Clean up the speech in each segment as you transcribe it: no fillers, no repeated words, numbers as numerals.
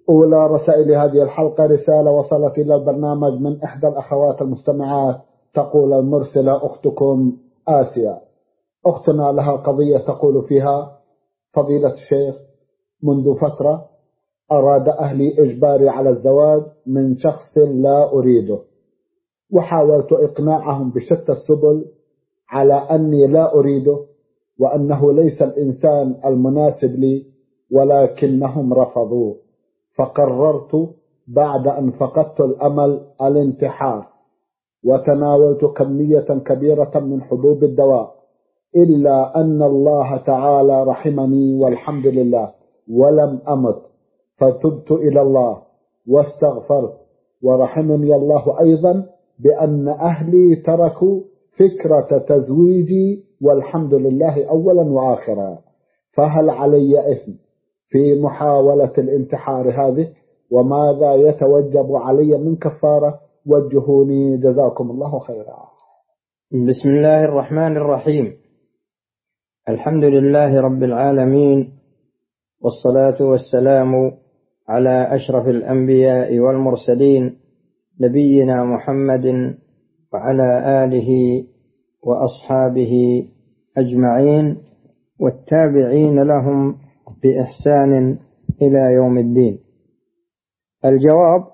أولى رسائل هذه الحلقة رسالة وصلت إلى البرنامج من إحدى الأخوات المستمعات، تقول المرسلة أختكم آسيا. أختنا لها قضية تقول فيها: فضيلة الشيخ، منذ فترة أراد أهلي إجباري على الزواج من شخص لا أريده، وحاولت إقناعهم بشتى السبل على أني لا أريده وأنه ليس الإنسان المناسب لي، ولكنهم رفضوا. فقررت بعد أن فقدت الأمل الانتحار، وتناولت كمية كبيرة من حبوب الدواء، إلا أن الله تعالى رحمني والحمد لله ولم أمت، فتبت إلى الله واستغفرت، ورحمني الله أيضا بأن أهلي تركوا فكرة تزويجي والحمد لله أولا وآخرا. فهل علي إثم في محاولة الانتحار هذه؟ وماذا يتوجب علي من كفارة؟ وجهوني جزاكم الله خيرا. بسم الله الرحمن الرحيم. الحمد لله رب العالمين، والصلاة والسلام على أشرف الأنبياء والمرسلين، نبينا محمد وعلى آله وأصحابه أجمعين، والتابعين لهم بإحسان إلى يوم الدين. الجواب: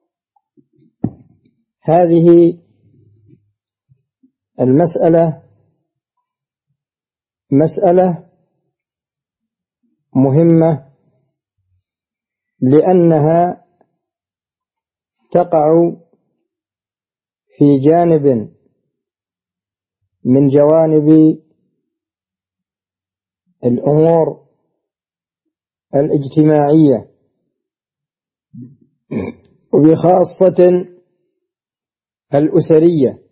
هذه المسألة مسألة مهمة، لأنها تقع في جانب من جوانب الأمور الاجتماعية، وبخاصة الأسرية،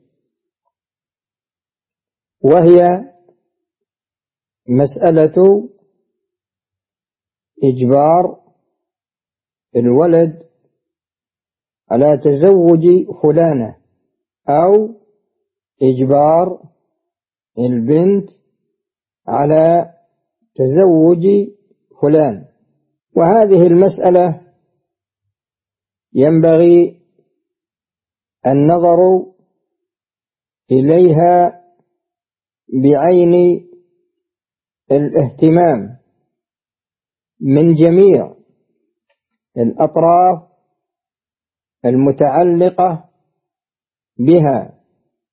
وهي مسألة إجبار الولد على تزوج فلانة، أو إجبار البنت على تزوج فلان. وهذه المسألة ينبغي النظر إليها بعين الاهتمام من جميع الأطراف المتعلقة بها،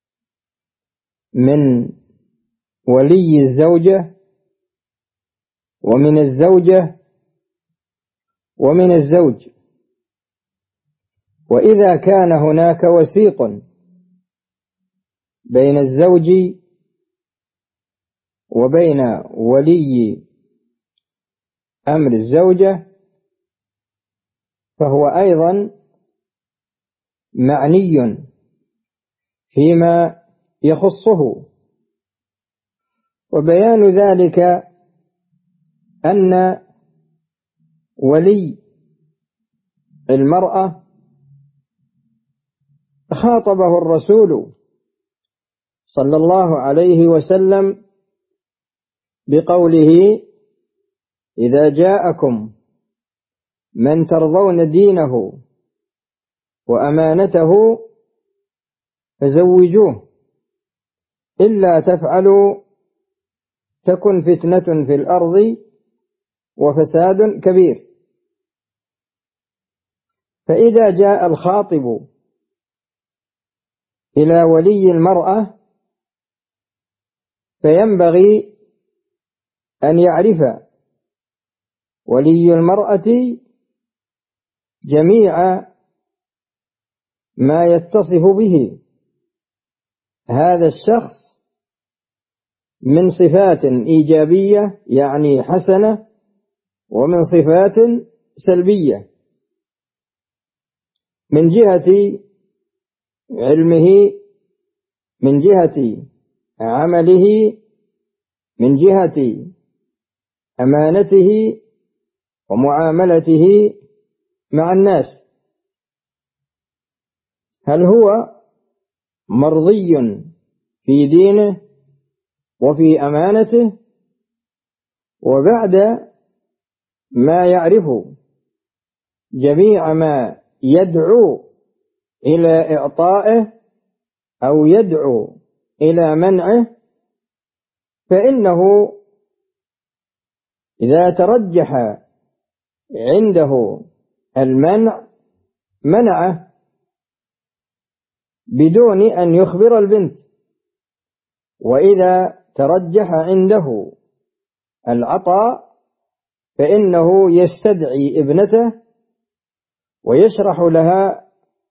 من ولي الزوجة ومن الزوجة ومن الزوج. وإذا كان هناك وسيط بين الزوج وبين ولي أمر الزوجة، فهو أيضا معني فيما يخصه. وبيان ذلك أن ولي المرأة خاطبه الرسول صلى الله عليه وسلم بقوله: إذا جاءكم من ترضون دينه وأمانته فزوجوه، إلا تفعلوا تكن فتنة في الأرض وفساد كبير. فإذا جاء الخاطب إلى ولي المرأة فينبغي أن يعرف ولي المرأة جميع ما يتصف به هذا الشخص من صفات إيجابية يعني حسنة، ومن صفات سلبية، من جهة علمه، من جهة عمله، من جهة أمانته ومعاملته مع الناس. هل هو مرضي في دينه وفي أمانته؟ وبعد ما يعرف جميع ما يدعو إلى إعطائه أو يدعو إلى منعه، فإنه إذا ترجح عنده المنع منعه بدون أن يخبر البنت، وإذا ترجح عنده العطاء فإنه يستدعي ابنته ويشرح لها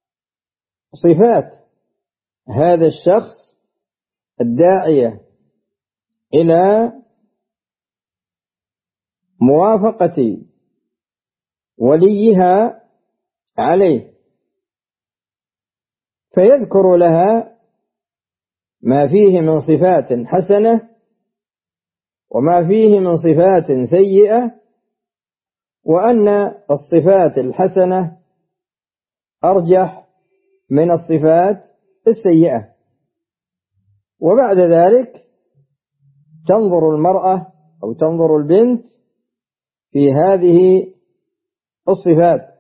صفات هذا الشخص الداعية إلى موافقة وليها عليه، فيذكر لها ما فيه من صفات حسنة وما فيه من صفات سيئة، وأن الصفات الحسنة أرجح من الصفات السيئة. وبعد ذلك تنظر المرأة أو تنظر البنت في هذه الصفات،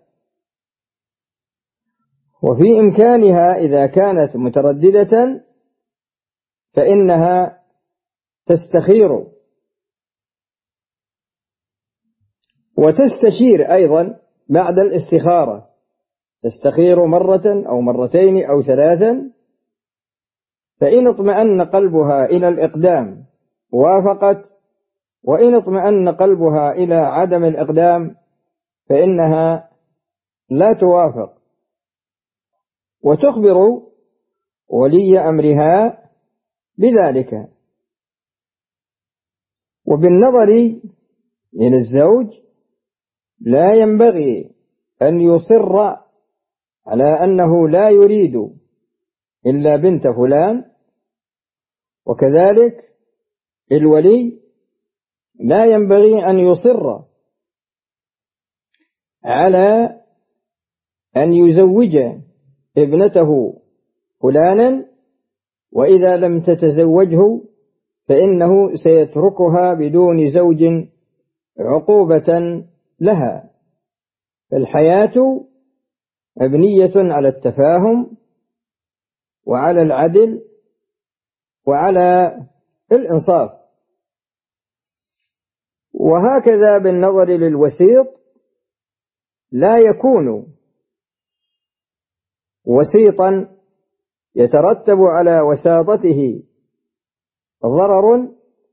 وفي إمكانها إذا كانت مترددة فإنها تستخير وتستشير أيضا بعد الاستخارة، تستخير مرة أو مرتين أو ثلاثا، فإن اطمأن قلبها إلى الإقدام وافقت، وإن اطمأن قلبها إلى عدم الإقدام فإنها لا توافق، وتخبر ولي أمرها بذلك. وبالنظر إلى الزوج لا ينبغي أن يصر على أنه لا يريد إلا بنت فلان، وكذلك الولي لا ينبغي أن يصر على أن يزوج ابنته فلانا، وإذا لم تتزوجه فإنه سيتركها بدون زوج عقوبة لها. فالحياة مبنية على التفاهم وعلى العدل وعلى الإنصاف. وهكذا بالنظر للوسيط لا يكون وسيطا يترتب على وساطته ضرر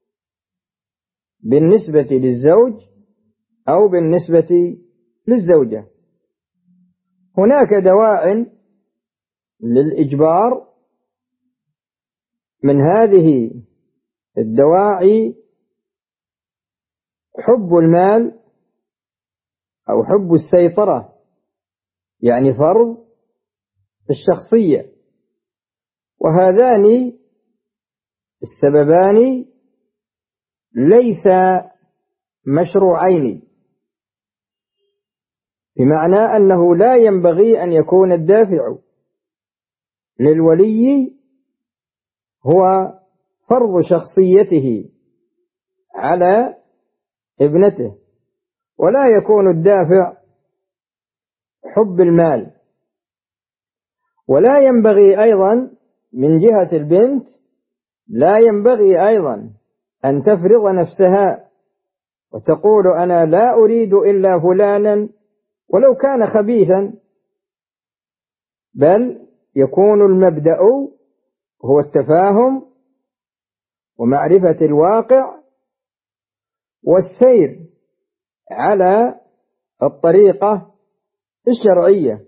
بالنسبة للزوج أو بالنسبة للزوجة. هناك دواع للإجبار، من هذه الدواعي حب المال أو حب السيطرة، يعني فرض الشخصية، وهذان السببان ليس مشروعين، بمعنى أنه لا ينبغي أن يكون الدافع للولي هو فرض شخصيته على ابنته، ولا يكون الدافع حب المال. ولا ينبغي أيضا من جهة البنت، لا ينبغي أيضا أن تفرض نفسها وتقول أنا لا أريد إلا فلانا ولو كان خبيثا، بل يكون المبدأ هو التفاهم ومعرفة الواقع والسير على الطريقة الشرعية.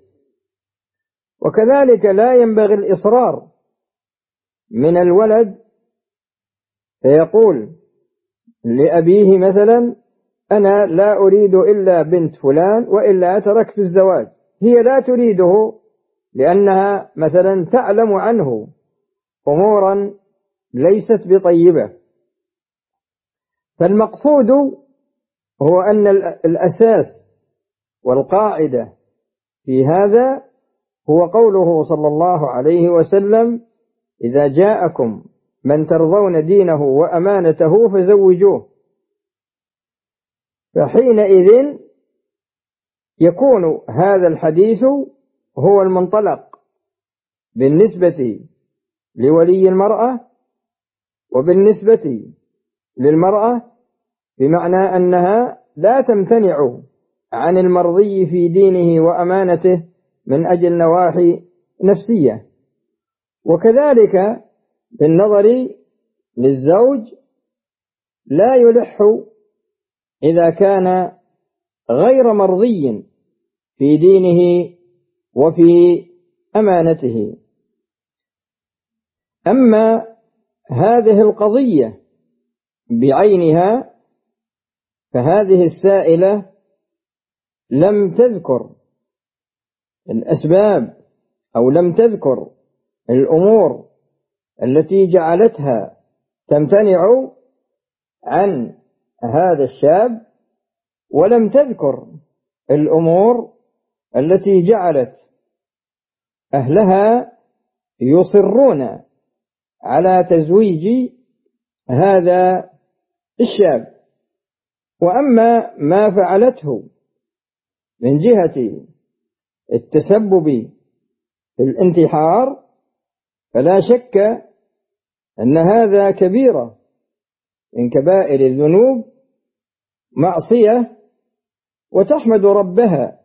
وكذلك لا ينبغي الإصرار من الولد فيقول لأبيه مثلا أنا لا أريد إلا بنت فلان وإلا تركت الزواج، هي لا تريده لأنها مثلا تعلم عنه أمورا ليست بطيبة. فالمقصود هو أن الأساس والقاعدة في هذا هو قوله صلى الله عليه وسلم إذا جاءكم من ترضون دينه وأمانته فزوجوه. فحينئذ يكون هذا الحديث هو المنطلق بالنسبة لولي المرأة وبالنسبة للمرأة، بمعنى أنها لا تمتنع عن المرضي في دينه وأمانته من أجل نواحي نفسية. وكذلك بالنظر للزوج لا يلح إذا كان غير مرضي في دينه وفي أمانته. أما هذه القضية بعينها فهذه السائلة لم تذكر الأسباب أو لم تذكر الأمور التي جعلتها تمتنع عن هذا الشاب، ولم تذكر الأمور التي جعلت أهلها يصرون على تزويج هذا الشاب. وأما ما فعلته من جهة التسبب في الانتحار فلا شك أن هذا كبيرة من كبائر الذنوب، معصية، وتحمد ربها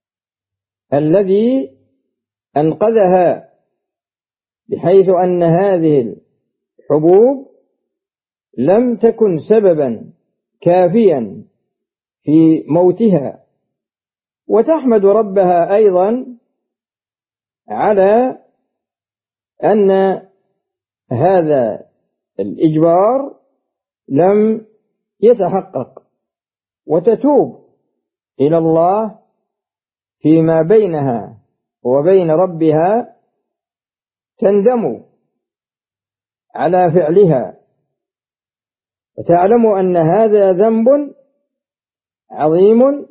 الذي أنقذها، بحيث أن هذه الحبوب لم تكن سببا كافيا في موتها، وتحمد ربها أيضا على أن هذا الإجبار لم يتحقق، وتتوب إلى الله فيما بينها وبين ربها، تندم على فعلها وتعلم أن هذا ذنب عظيم،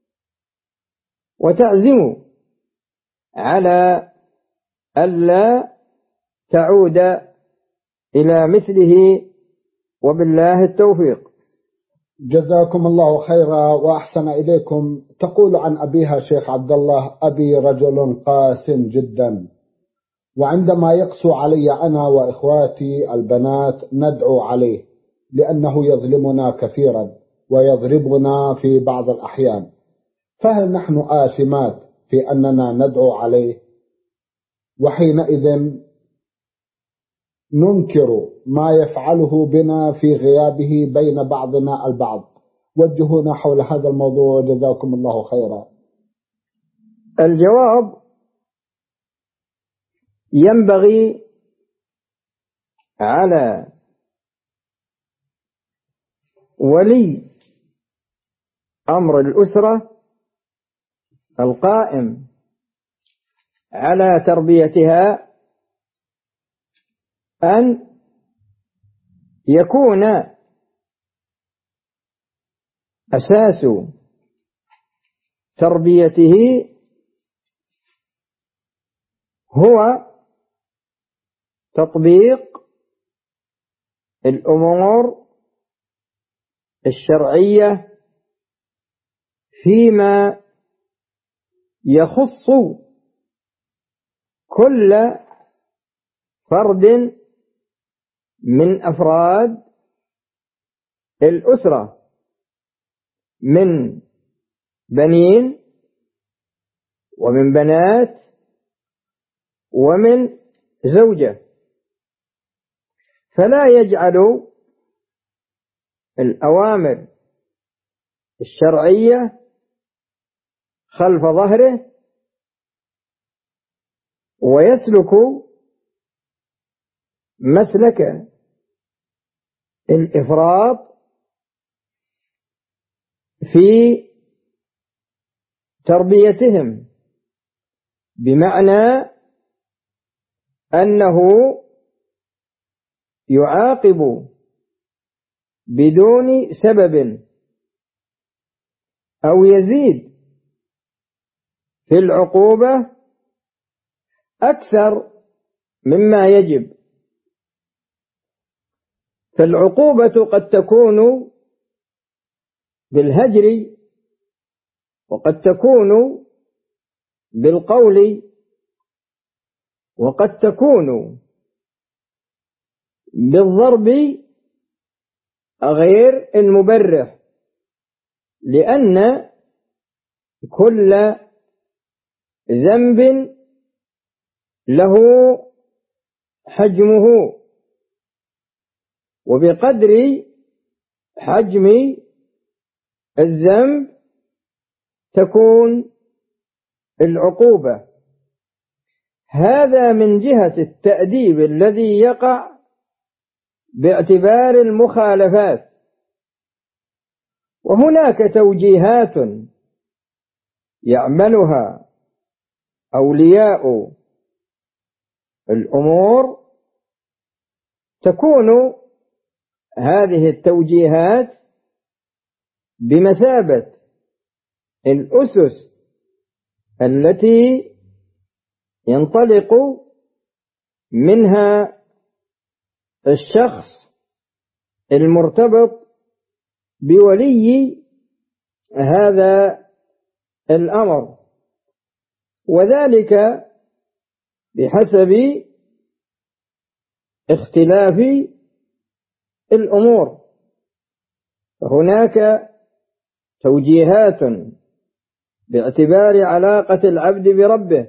وتعزم على ألا تعود إلى مثله، وبالله التوفيق. جزاكم الله خيرا وأحسن إليكم. تقول عن أبيها شيخ عبد الله: أبي رجل قاس جدا، وعندما يقسو علي أنا وإخواتي البنات ندعو عليه لأنه يظلمنا كثيرا ويضربنا في بعض الأحيان، فهل نحن آثمات في أننا ندعو عليه؟ وحينئذ ننكر ما يفعله بنا في غيابه بين بعضنا البعض. وجهونا حول هذا الموضوع جزاكم الله خيرا. الجواب: ينبغي على ولي أمر الأسرة القائم على تربيتها أن يكون أساس تربيته هو تطبيق الأمور الشرعية فيما يخص كل فرد من أفراد الأسرة، من بنين ومن بنات ومن زوجة، فلا يجعل الأوامر الشرعية خلف ظهره ويسلك مسلك الإفراط في تربيتهم، بمعنى أنه يعاقب بدون سبب أو يزيد في العقوبة أكثر مما يجب. فالعقوبة قد تكون بالهجر وقد تكون بالقول، وقد تكون بالضرب غير المبرح، لأن كل ذنب له حجمه، وبقدر حجم الذنب تكون العقوبة. هذا من جهة التأديب الذي يقع باعتبار المخالفات. وهناك توجيهات يعملها أولياء الأمور، تكون هذه التوجيهات بمثابة الأسس التي ينطلق منها الشخص المرتبط بولي هذا الأمر، وذلك بحسب اختلاف الأمور. فهناك توجيهات باعتبار علاقة العبد بربه،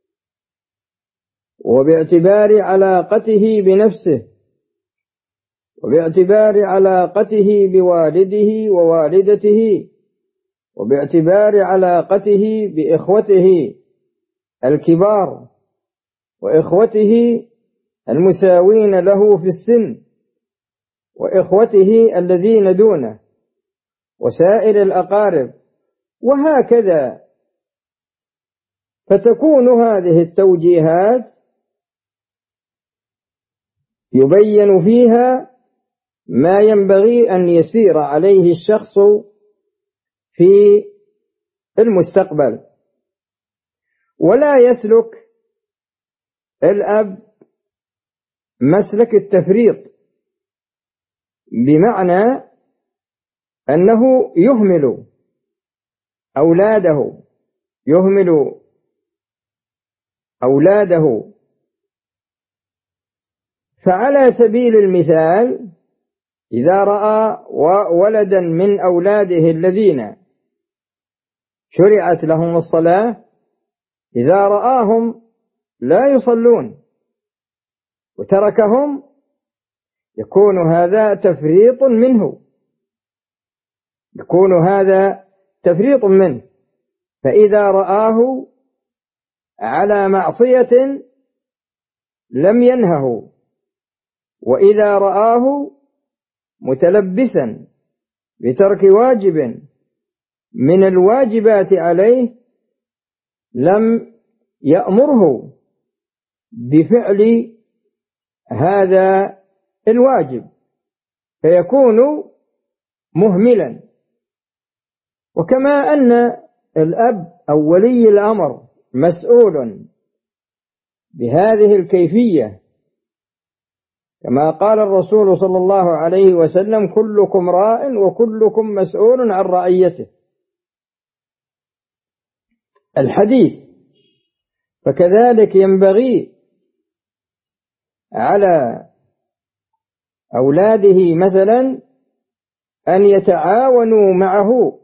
وباعتبار علاقته بنفسه، وباعتبار علاقته بوالده ووالدته، وباعتبار علاقته بإخوته الكبار وإخوته المساوين له في السن وإخوته الذين دونه وسائر الأقارب، وهكذا. فتكون هذه التوجيهات يبين فيها ما ينبغي أن يسير عليه الشخص في المستقبل، ولا يسلك الأب مسلك التفريط، بمعنى أنه يهمل أولاده. فعلى سبيل المثال، إذا رأى ولدا من أولاده الذين شرعت لهم الصلاة، إذا رآهم لا يصلون وتركهم، يكون هذا تفريط منه. فإذا رآه على معصية لم ينهه، وإذا رآه متلبسا بترك واجب من الواجبات عليه لم يأمره بفعل هذا الواجب، فيكون مهملا. وكما أن الأب أو ولي الأمر مسؤول بهذه الكيفية، كما قال الرسول صلى الله عليه وسلم: كلكم راع وكلكم مسؤول عن رعيته، الحديث. فكذلك ينبغي على أولاده مثلا أن يتعاونوا معه،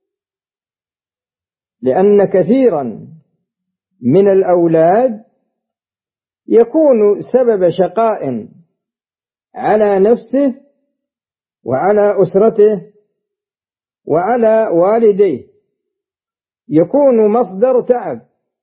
لأن كثيرا من الأولاد يكون سبب شقاء على نفسه وعلى أسرته وعلى والديه، يكون مصدر تعب.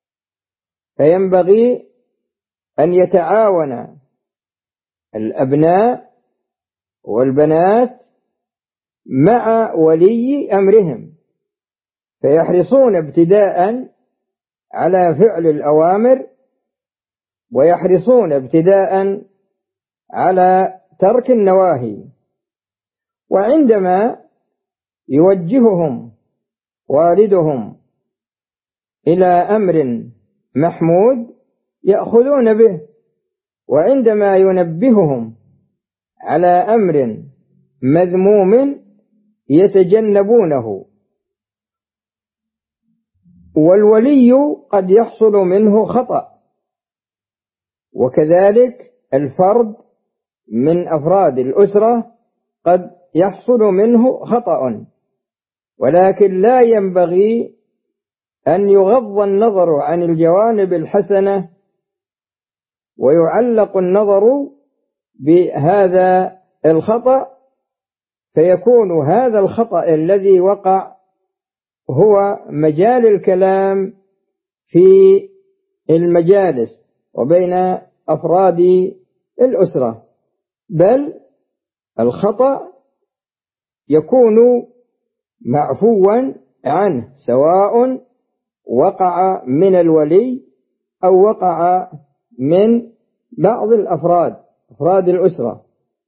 فينبغي أن يتعاون الأبناء والبنات مع ولي أمرهم، فيحرصون ابتداء على فعل الأوامر، ويحرصون ابتداء على ترك النواهي. وعندما يوجههم والدهم إلى أمر محمود يأخذون به، وعندما ينبههم على أمر مذموم يتجنبونه. والولي قد يحصل منه خطأ، وكذلك الفرد من أفراد الأسرة قد يحصل منه خطأ، ولكن لا ينبغي أن يغض النظر عن الجوانب الحسنة ويعلق النظر بهذا الخطأ، فيكون هذا الخطأ الذي وقع هو مجال الكلام في المجالس وبين أفراد الأسرة، بل الخطأ يكون معفوا عنه، سواء وقع من الولي أو وقع من بعض أفراد الأسرة.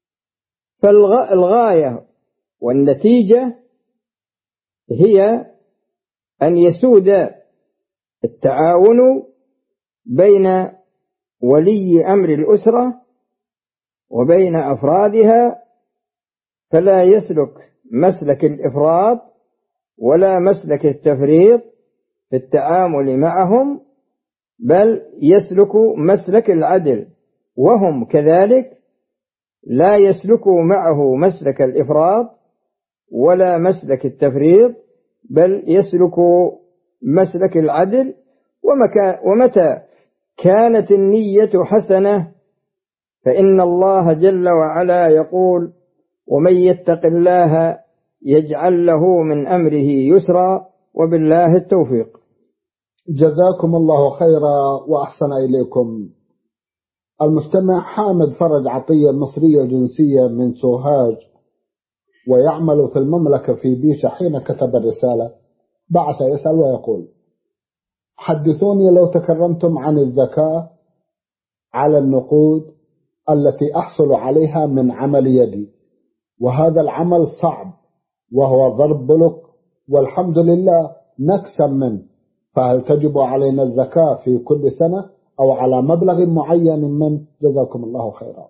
فالغاية والنتيجة هي أن يسود التعاون بين ولي أمر الأسرة وبين أفرادها، فلا يسلك مسلك الإفراط ولا مسلك التفريط في التعامل معهم، بل يسلك مسلك العدل، وهم كذلك لا يسلكوا معه مسلك الإفراط ولا مسلك التفريط، بل يسلكوا مسلك العدل. ومتى كانت النية حسنة فإن الله جل وعلا يقول: ومن يتق الله يجعل له من أمره يسرا، وبالله التوفيق. جزاكم الله خيرا وأحسن إليكم. المستمع حامد فرج عطية، مصرية جنسية من سوهاج ويعمل في المملكة في بيشة، حين كتب الرسالة بعث يسأل ويقول: حدثوني لو تكرمتم عن الزكاة على النقود التي أحصل عليها من عمل يدي، وهذا العمل صعب وهو ضرب بلوك، والحمد لله نكسب منه، فهل تجب علينا الزكاة في كل سنة أو على مبلغ معين منه؟ جزاكم الله خيرا.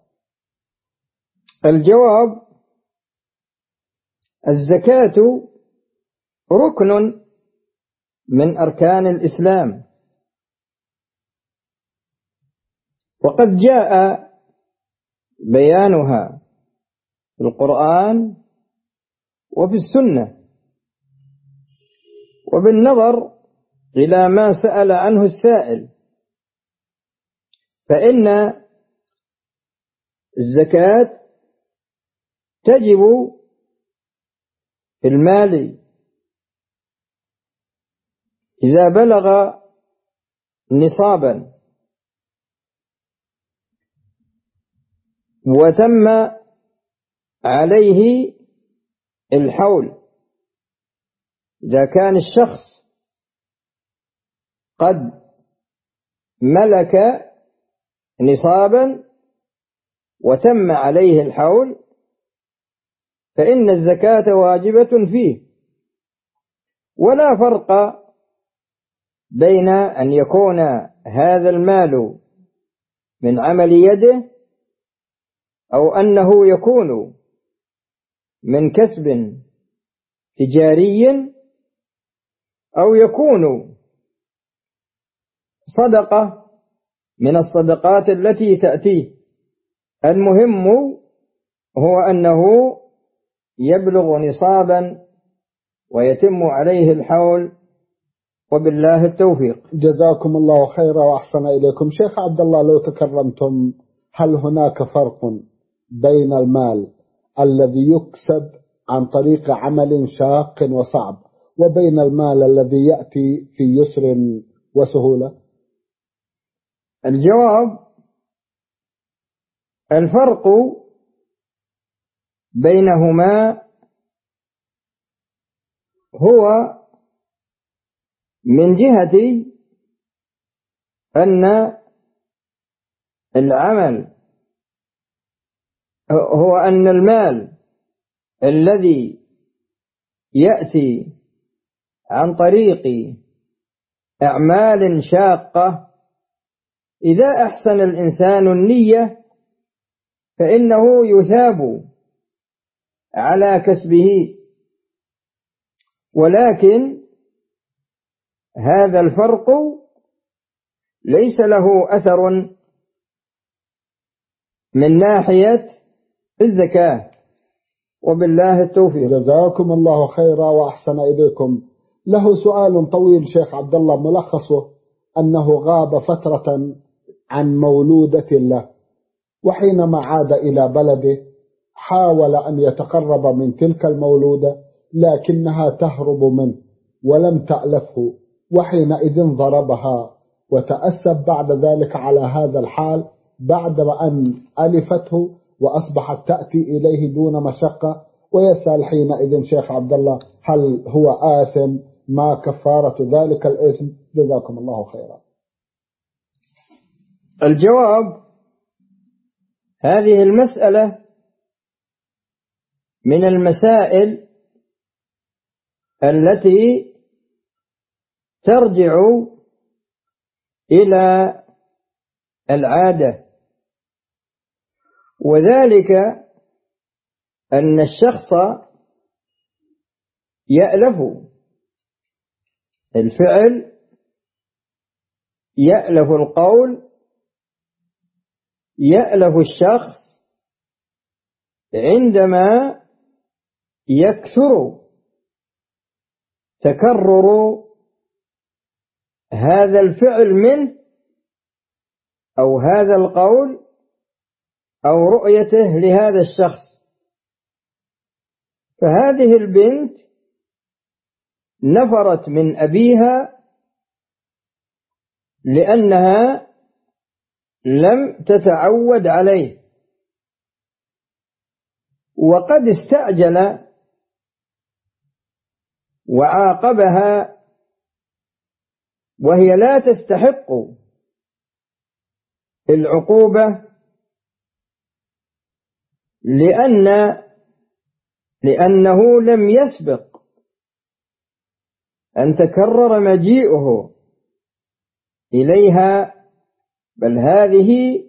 الجواب: الزكاة ركن من أركان الإسلام، وقد جاء بيانها في القرآن وفي السنة. وبالنظر إلى ما سأل عنه السائل، فإن الزكاة تجب في المال إذا بلغ نصابا وتم عليه الحول، إذا كان الشخص قد ملك نصابا وتم عليه الحول فإن الزكاة واجبة فيه، ولا فرق بين أن يكون هذا المال من عمل يده أو أنه يكون من كسب تجاري أو يكون صدقة من الصدقات التي تأتيه. المهم هو أنه يبلغ نصابا ويتم عليه الحول، وبالله التوفيق. جزاكم الله خيرا وأحسن إليكم. شيخ عبد الله لو تكرمتم، هل هناك فرق بين المال الذي يكسب عن طريق عمل شاق وصعب وبين المال الذي يأتي في يسر وسهولة؟ الجواب: الفرق بينهما هو من جهة أن العمل هو أن المال الذي يأتي عن طريق أعمال شاقة إذا أحسن الإنسان النية فإنه يثاب على كسبه، ولكن هذا الفرق ليس له أثر من ناحية الزكاة. وبالله التوفيق. جزاكم الله خيرا وأحسن إليكم. له سؤال طويل شيخ عبد الله، ملخصه أنه غاب فترة عن مولودة له، وحينما عاد إلى بلده حاول أن يتقرب من تلك المولودة لكنها تهرب منه ولم تألفه، وحينئذ ضربها وتأسف بعد ذلك على هذا الحال بعد أن ألفته وأصبحت تأتي إليه دون مشقة، ويسأل حينئذ شيخ عبد الله هل هو آثم؟ ما كفارة ذلك الإثم؟ جزاكم الله خيرا. الجواب: هذه المسألة من المسائل التي ترجع إلى العادة، وذلك أن الشخص يألف الفعل، يألف القول، يألف الشخص عندما يكثر تكرر هذا الفعل منه أو هذا القول أو رؤيته لهذا الشخص. فهذه البنت نفرت من أبيها لأنها لم تتعود عليه، وقد استعجل وعاقبها وهي لا تستحق العقوبة، لأنه لم يسبق أن تكرر مجيئه إليها، بل هذه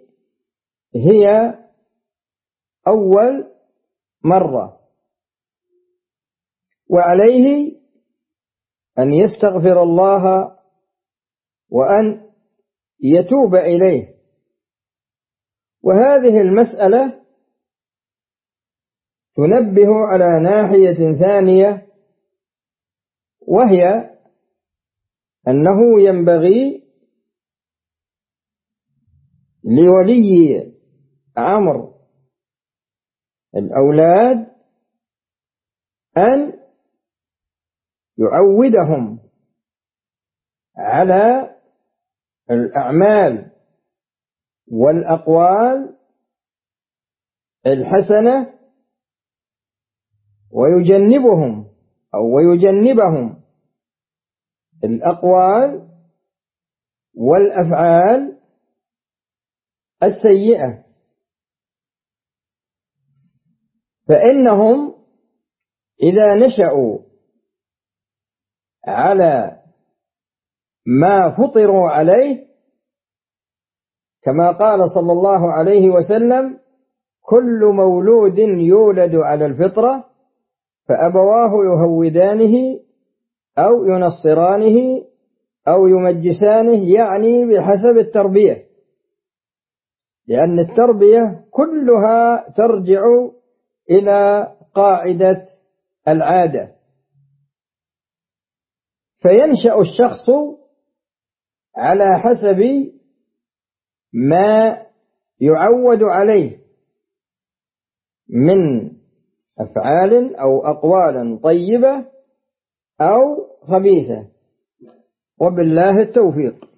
هي أول مرة، وعليه أن يستغفر الله وأن يتوب إليه. وهذه المسألة تنبه على ناحية ثانية، وهي أنه ينبغي لولي أمر الأولاد أن يعودهم على الأعمال والأقوال الحسنة، ويجنبهم الأقوال والأفعال السيئة، فإنهم إذا نشأوا على ما فطروا عليه، كما قال صلى الله عليه وسلم: كل مولود يولد على الفطرة فأبواه يهودانه أو ينصرانه أو يمجسانه، يعني بحسب التربية، لأن التربية كلها ترجع إلى قاعدة العادة. فينشأ الشخص على حسب ما يعود عليه من أفعال أو أقوال طيبة أو خبيثة، وبالله التوفيق.